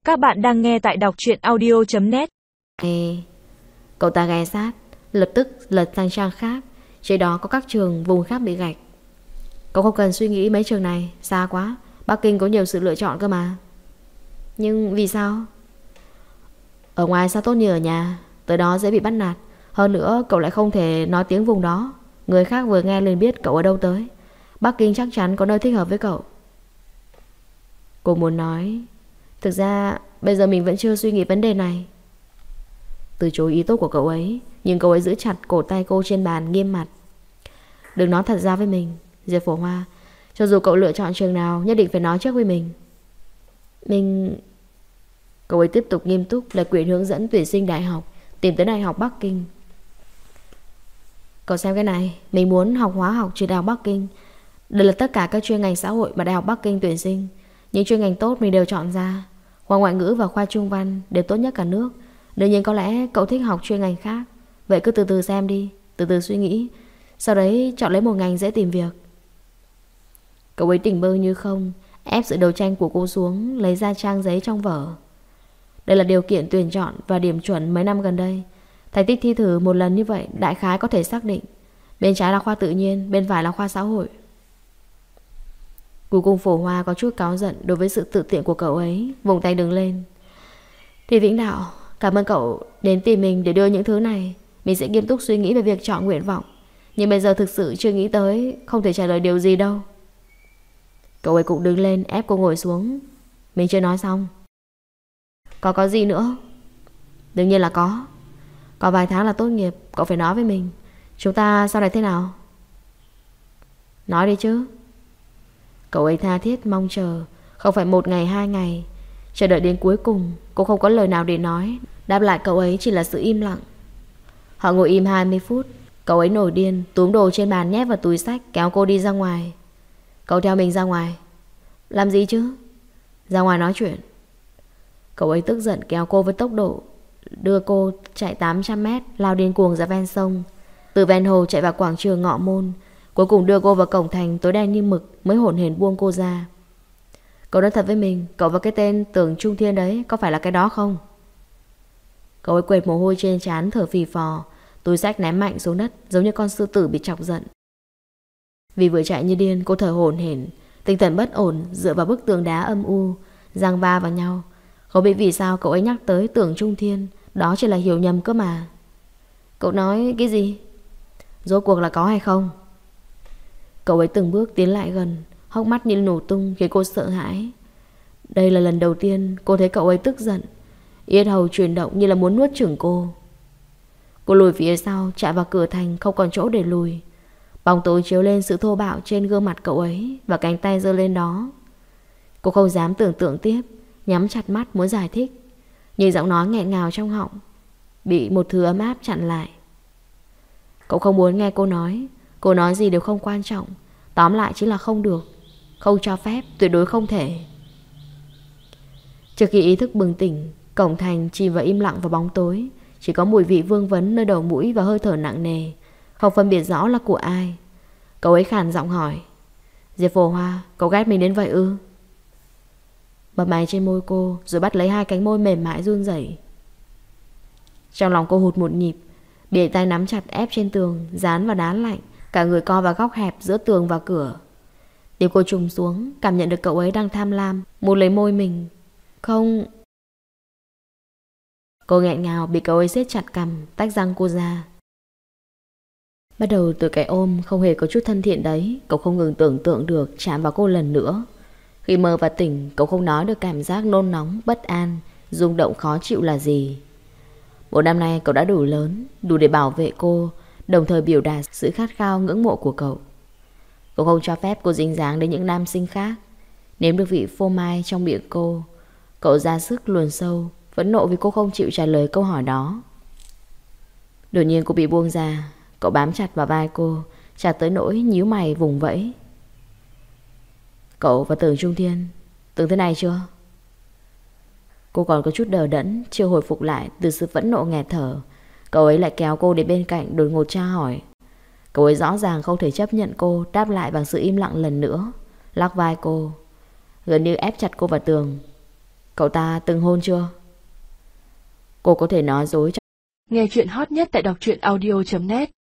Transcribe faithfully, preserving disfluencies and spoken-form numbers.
Các bạn đang nghe tại đọc truyện audio chấm net. Ê, cậu ta ghé sát, lập tức lật sang trang khác. Trên đó có các trường vùng khác bị gạch. Cậu không cần suy nghĩ mấy trường này, xa quá. Bắc Kinh có nhiều sự lựa chọn cơ mà. Nhưng vì sao? Ở ngoài sao tốt như ở nhà, tới đó dễ bị bắt nạt. Hơn nữa cậu lại không thể nói tiếng vùng đó. Người khác vừa nghe liền biết cậu ở đâu tới. Bắc Kinh chắc chắn có nơi thích hợp với cậu. Cô muốn nói, thực ra bây giờ mình vẫn chưa suy nghĩ vấn đề này. Từ chối ý tốt của cậu ấy, nhưng cậu ấy giữ chặt cổ tay cô trên bàn, nghiêm mặt. Đừng nói thật ra với mình, Diệp Phổ Hoa. Cho dù cậu lựa chọn trường nào, nhất định phải nói trước với mình. Mình... Cậu ấy tiếp tục nghiêm túc là quyển hướng dẫn tuyển sinh đại học, tìm tới Đại học Bắc Kinh. Cậu xem cái này, mình muốn học hóa học trường Đại học Bắc Kinh. Đây là tất cả các chuyên ngành xã hội mà Đại học Bắc Kinh tuyển sinh. Những chuyên ngành tốt mình đều chọn ra. Khoa ngoại ngữ và khoa trung văn đều tốt nhất cả nước. Đương nhiên có lẽ cậu thích học chuyên ngành khác. Vậy cứ từ từ xem đi, từ từ suy nghĩ. Sau đấy chọn lấy một ngành dễ tìm việc. Cậu ấy tỉnh bơ như không, ép sự đấu tranh của cô xuống, lấy ra trang giấy trong vở. Đây là điều kiện tuyển chọn và điểm chuẩn mấy năm gần đây. Thành tích thi thử một lần như vậy đại khái có thể xác định. Bên trái là khoa tự nhiên, bên phải là khoa xã hội. Cuối cùng Phổ Hoa có chút cáu giận đối với sự tự tiện của cậu ấy, vùng tay đứng lên. Thì Vĩnh Đạo, cảm ơn cậu đến tìm mình để đưa những thứ này. Mình sẽ nghiêm túc suy nghĩ về việc chọn nguyện vọng. Nhưng bây giờ thực sự chưa nghĩ tới, không thể trả lời điều gì đâu. Cậu ấy cũng đứng lên ép cô ngồi xuống. Mình chưa nói xong. Có có gì nữa? Đương nhiên là có. Có vài tháng là tốt nghiệp, cậu phải nói với mình. Chúng ta sau này thế nào? Nói đi chứ. Cậu ấy tha thiết mong chờ. Không phải một ngày hai ngày, chờ đợi đến cuối cùng. Cô không có lời nào để nói. Đáp lại cậu ấy chỉ là sự im lặng. Họ ngồi im hai mươi phút. Cậu ấy nổi điên, túm đồ trên bàn nhét vào túi xách, kéo cô đi ra ngoài. Cậu theo mình ra ngoài. Làm gì chứ? Ra ngoài nói chuyện. Cậu ấy tức giận kéo cô với tốc độ đưa cô chạy tám trăm mét, lao điên cuồng ra ven sông. Từ ven hồ chạy vào quảng trường Ngọ Môn, cuối cùng đưa cô vào cổng thành tối đen như mực, mới hổn hển buông cô ra. Cậu nói thật với mình, cậu và cái tên Tưởng Trung Thiên đấy có phải là cái đó không? Cậu ấy quệt mồ hôi trên trán, thở phì phò, túi xách ném mạnh xuống đất, giống như con sư tử bị chọc giận. Vì vừa chạy như điên, cô thở hổn hển, tinh thần bất ổn, dựa vào bức tường đá âm u, giằng va vào nhau. Không biết vì sao cậu ấy nhắc tới Tưởng Trung Thiên, đó chỉ là hiểu nhầm cơ mà. Cậu nói cái gì? Rốt cuộc là có hay không? Cậu ấy từng bước tiến lại gần, hốc mắt như nổ tung khiến cô sợ hãi. Đây là lần đầu tiên cô thấy cậu ấy tức giận. Yết hầu chuyển động như là muốn nuốt chửng cô. Cô lùi phía sau, chạy vào cửa thành, không còn chỗ để lùi. Bóng tối chiếu lên sự thô bạo trên gương mặt cậu ấy và cánh tay giơ lên đó. Cô không dám tưởng tượng tiếp, nhắm chặt mắt muốn giải thích, nhưng giọng nói nghẹn ngào trong họng bị một thứ ấm áp chặn lại. Cậu không muốn nghe cô nói. Cô nói gì đều không quan trọng. Tóm lại chính là không được, không cho phép, tuyệt đối không thể. Trước khi ý thức bừng tỉnh, cổng thành chìm vào im lặng và bóng tối. Chỉ có mùi vị vương vấn nơi đầu mũi và hơi thở nặng nề, không phân biệt rõ là của ai. Cậu ấy khàn giọng hỏi, Diệp Phổ Hoa, cậu ghét mình đến vậy ư? Bập máy trên môi cô, rồi bắt lấy hai cánh môi mềm mại run rẩy. Trong lòng cô hụt một nhịp, bị tay nắm chặt ép trên tường, dán vào đá lạnh, cả người co vào góc hẹp giữa tường và cửa. Tim cô trùng xuống, cảm nhận được cậu ấy đang tham lam muốn lấy môi mình. Không. Cô nghẹn ngào bị cậu ấy siết chặt cằm, tách răng cô ra. Bắt đầu từ cái ôm không hề có chút thân thiện đấy, cậu không ngừng tưởng tượng được chạm vào cô lần nữa. Khi mơ và tỉnh, cậu không nói được cảm giác nôn nóng, bất an, rung động khó chịu là gì. Một năm nay cậu đã đủ lớn, đủ để bảo vệ cô, đồng thời biểu đạt sự khát khao ngưỡng mộ của cậu. Cậu không cho phép cô dính dáng đến những nam sinh khác. Nếm được vị phô mai trong miệng cô, cậu ra sức luồn sâu, phẫn nộ vì cô không chịu trả lời câu hỏi đó. Đột nhiên cô bị buông ra. Cậu bám chặt vào vai cô, chặt tới nỗi nhíu mày vùng vẫy. Cậu và Tưởng Trung Thiên từng thế này chưa? Cô còn có chút đờ đẫn, chưa hồi phục lại từ sự phẫn nộ nghẹt thở. Cậu ấy lại kéo cô đến bên cạnh, đột ngột tra hỏi. Cậu ấy rõ ràng không thể chấp nhận cô đáp lại bằng sự im lặng lần nữa, lắc vai cô, gần như ép chặt cô vào tường. Cậu ta từng hôn chưa? Cô có thể nói dối cho... Nghe chuyện hot nhất tại đọc truyện audio chấm net